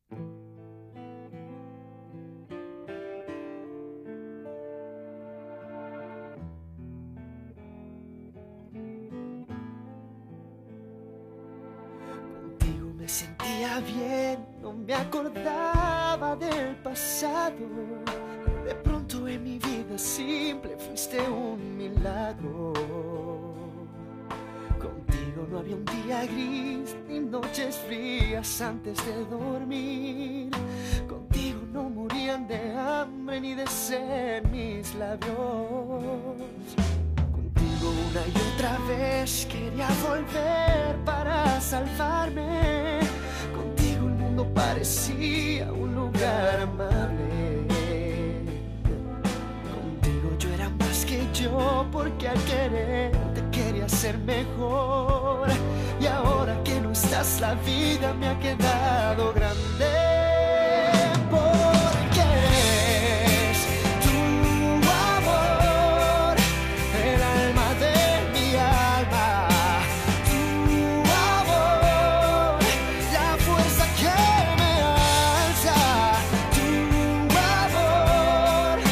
Contigo me sentía bien, no me acordaba del pasado. De pronto en mi vida simple fuiste un milagro. Contigo no había un día gris ni noches frías antes de dormir. Contigo no morían de hambre ni de sed mis labios. Contigo una y otra vez quería volver para salvarme. Contigo el mundo parecía un lugar amable. Yo era más que yo, porque al quererte quería ser mejor. Y ahora que no estás, la vida me ha quedado grande. Porque eres tu amor, el alma de mi alma. Tu amor, la fuerza que me alza. Tu amor,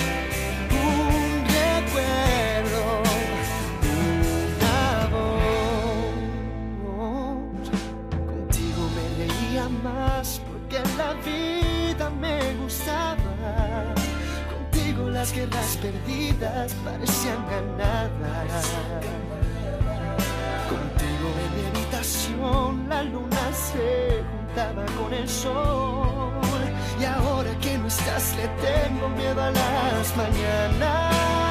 más porque la vida me gustaba. Contigo las guerras perdidas parecían ganadas. Contigo en mi habitación la luna se juntaba con el sol. Y ahora que no estás le tengo miedo a las mañanas.